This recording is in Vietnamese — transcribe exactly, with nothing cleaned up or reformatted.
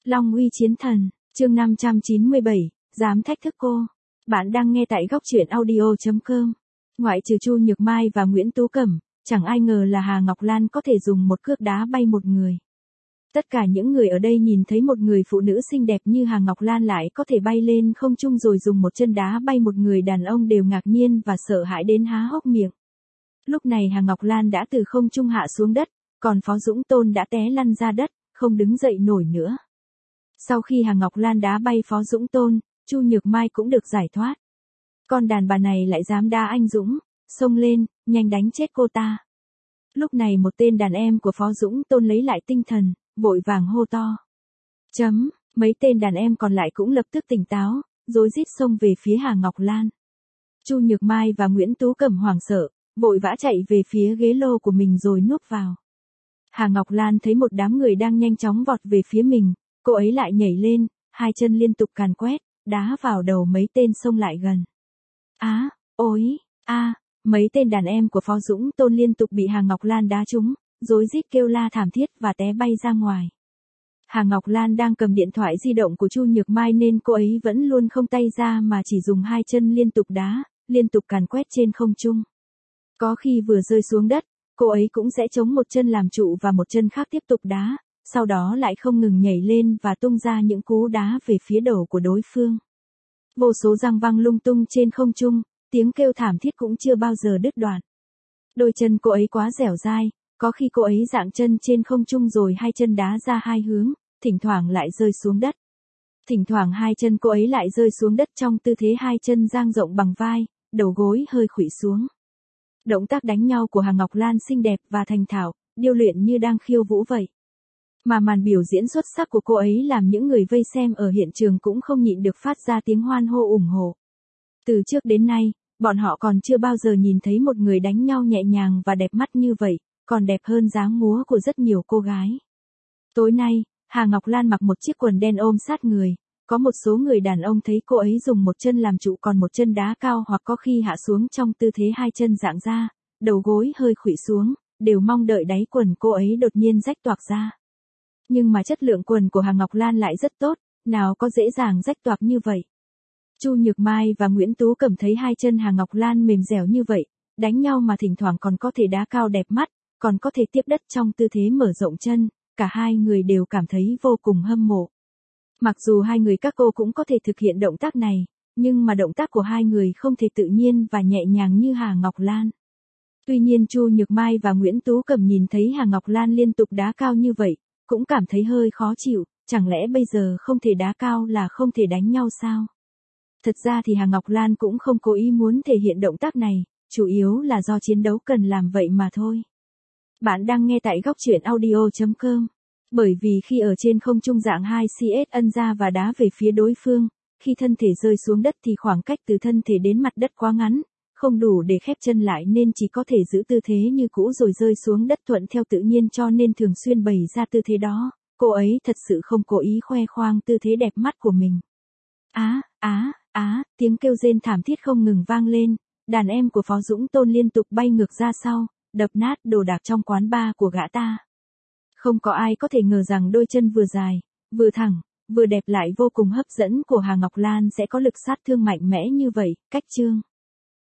Long uy chiến thần, chương năm trăm chín mươi bảy, dám thách thức cô. Bạn đang nghe tại góc truyện audio chấm com. Ngoại trừ Chu Nhược Mai và Nguyễn Tú Cẩm, chẳng ai ngờ là Hà Ngọc Lan có thể dùng một cước đá bay một người. Tất cả những người ở đây nhìn thấy một người phụ nữ xinh đẹp như Hà Ngọc Lan lại có thể bay lên không trung rồi dùng một chân đá bay một người đàn ông đều ngạc nhiên và sợ hãi đến há hốc miệng. Lúc này Hà Ngọc Lan đã từ không trung hạ xuống đất, còn Phó Dũng Tôn đã té lăn ra đất, không đứng dậy nổi nữa. Sau khi Hà Ngọc Lan đá bay Phó Dũng Tôn, Chu Nhược Mai cũng được giải thoát. Con đàn bà này lại dám đá anh Dũng, xông lên, nhanh đánh chết cô ta. Lúc này một tên đàn em của Phó Dũng Tôn lấy lại tinh thần, vội vàng hô to. Chấm, mấy tên đàn em còn lại cũng lập tức tỉnh táo, rối rít xông về phía Hà Ngọc Lan. Chu Nhược Mai và Nguyễn Tú Cẩm hoảng sợ, vội vã chạy về phía ghế lô của mình rồi núp vào. Hà Ngọc Lan thấy một đám người đang nhanh chóng vọt về phía mình, cô ấy lại nhảy lên, hai chân liên tục càn quét, đá vào đầu mấy tên xông lại gần. Á, ôi, a, mấy tên đàn em của Phó Dũng Tôn liên tục bị Hà Ngọc Lan đá trúng, rối rít kêu la thảm thiết và té bay ra ngoài. Hà Ngọc Lan đang cầm điện thoại di động của Chu Nhược Mai nên cô ấy vẫn luôn không tay ra mà chỉ dùng hai chân liên tục đá, liên tục càn quét trên không trung. Có khi vừa rơi xuống đất, cô ấy cũng sẽ chống một chân làm trụ và một chân khác tiếp tục đá, sau đó lại không ngừng nhảy lên và tung ra những cú đá về phía đầu của đối phương. Vô số răng văng lung tung trên không trung, tiếng kêu thảm thiết cũng chưa bao giờ đứt đoạn. Đôi chân cô ấy quá dẻo dai, có khi cô ấy dạng chân trên không trung rồi hai chân đá ra hai hướng, thỉnh thoảng lại rơi xuống đất. Thỉnh thoảng hai chân cô ấy lại rơi xuống đất trong tư thế hai chân dang rộng bằng vai, đầu gối hơi khuỵu xuống. Động tác đánh nhau của Hà Ngọc Lan xinh đẹp và thành thạo, điêu luyện như đang khiêu vũ vậy. Mà màn biểu diễn xuất sắc của cô ấy làm những người vây xem ở hiện trường cũng không nhịn được phát ra tiếng hoan hô ủng hộ. Từ trước đến nay, bọn họ còn chưa bao giờ nhìn thấy một người đánh nhau nhẹ nhàng và đẹp mắt như vậy, còn đẹp hơn dáng múa của rất nhiều cô gái. Tối nay, Hà Ngọc Lan mặc một chiếc quần đen ôm sát người, có một số người đàn ông thấy cô ấy dùng một chân làm trụ còn một chân đá cao hoặc có khi hạ xuống trong tư thế hai chân dạng ra, đầu gối hơi khuỵu xuống, đều mong đợi đáy quần cô ấy đột nhiên rách toạc ra. Nhưng mà chất lượng quần của Hà Ngọc Lan lại rất tốt, nào có dễ dàng rách toạc như vậy. Chu Nhược Mai và Nguyễn Tú Cẩm thấy hai chân Hà Ngọc Lan mềm dẻo như vậy, đánh nhau mà thỉnh thoảng còn có thể đá cao đẹp mắt, còn có thể tiếp đất trong tư thế mở rộng chân, cả hai người đều cảm thấy vô cùng hâm mộ. Mặc dù hai người các cô cũng có thể thực hiện động tác này, nhưng mà động tác của hai người không thể tự nhiên và nhẹ nhàng như Hà Ngọc Lan. Tuy nhiên Chu Nhược Mai và Nguyễn Tú Cẩm nhìn thấy Hà Ngọc Lan liên tục đá cao như vậy, cũng cảm thấy hơi khó chịu, chẳng lẽ bây giờ không thể đá cao là không thể đánh nhau sao? Thật ra thì Hà Ngọc Lan cũng không cố ý muốn thể hiện động tác này, chủ yếu là do chiến đấu cần làm vậy mà thôi. Bạn đang nghe tại góc truyện audio chấm com. Bởi vì khi ở trên không trung dạng hai xê ấn ra và đá về phía đối phương, khi thân thể rơi xuống đất thì khoảng cách từ thân thể đến mặt đất quá ngắn, không đủ để khép chân lại nên chỉ có thể giữ tư thế như cũ rồi rơi xuống đất thuận theo tự nhiên cho nên thường xuyên bày ra tư thế đó. Cô ấy thật sự không cố ý khoe khoang tư thế đẹp mắt của mình. Á, á, á, tiếng kêu rên thảm thiết không ngừng vang lên, đàn em của Phó Dũng Tôn liên tục bay ngược ra sau, đập nát đồ đạc trong quán bar của gã ta. Không có ai có thể ngờ rằng đôi chân vừa dài, vừa thẳng, vừa đẹp lại vô cùng hấp dẫn của Hà Ngọc Lan sẽ có lực sát thương mạnh mẽ như vậy. Cách chương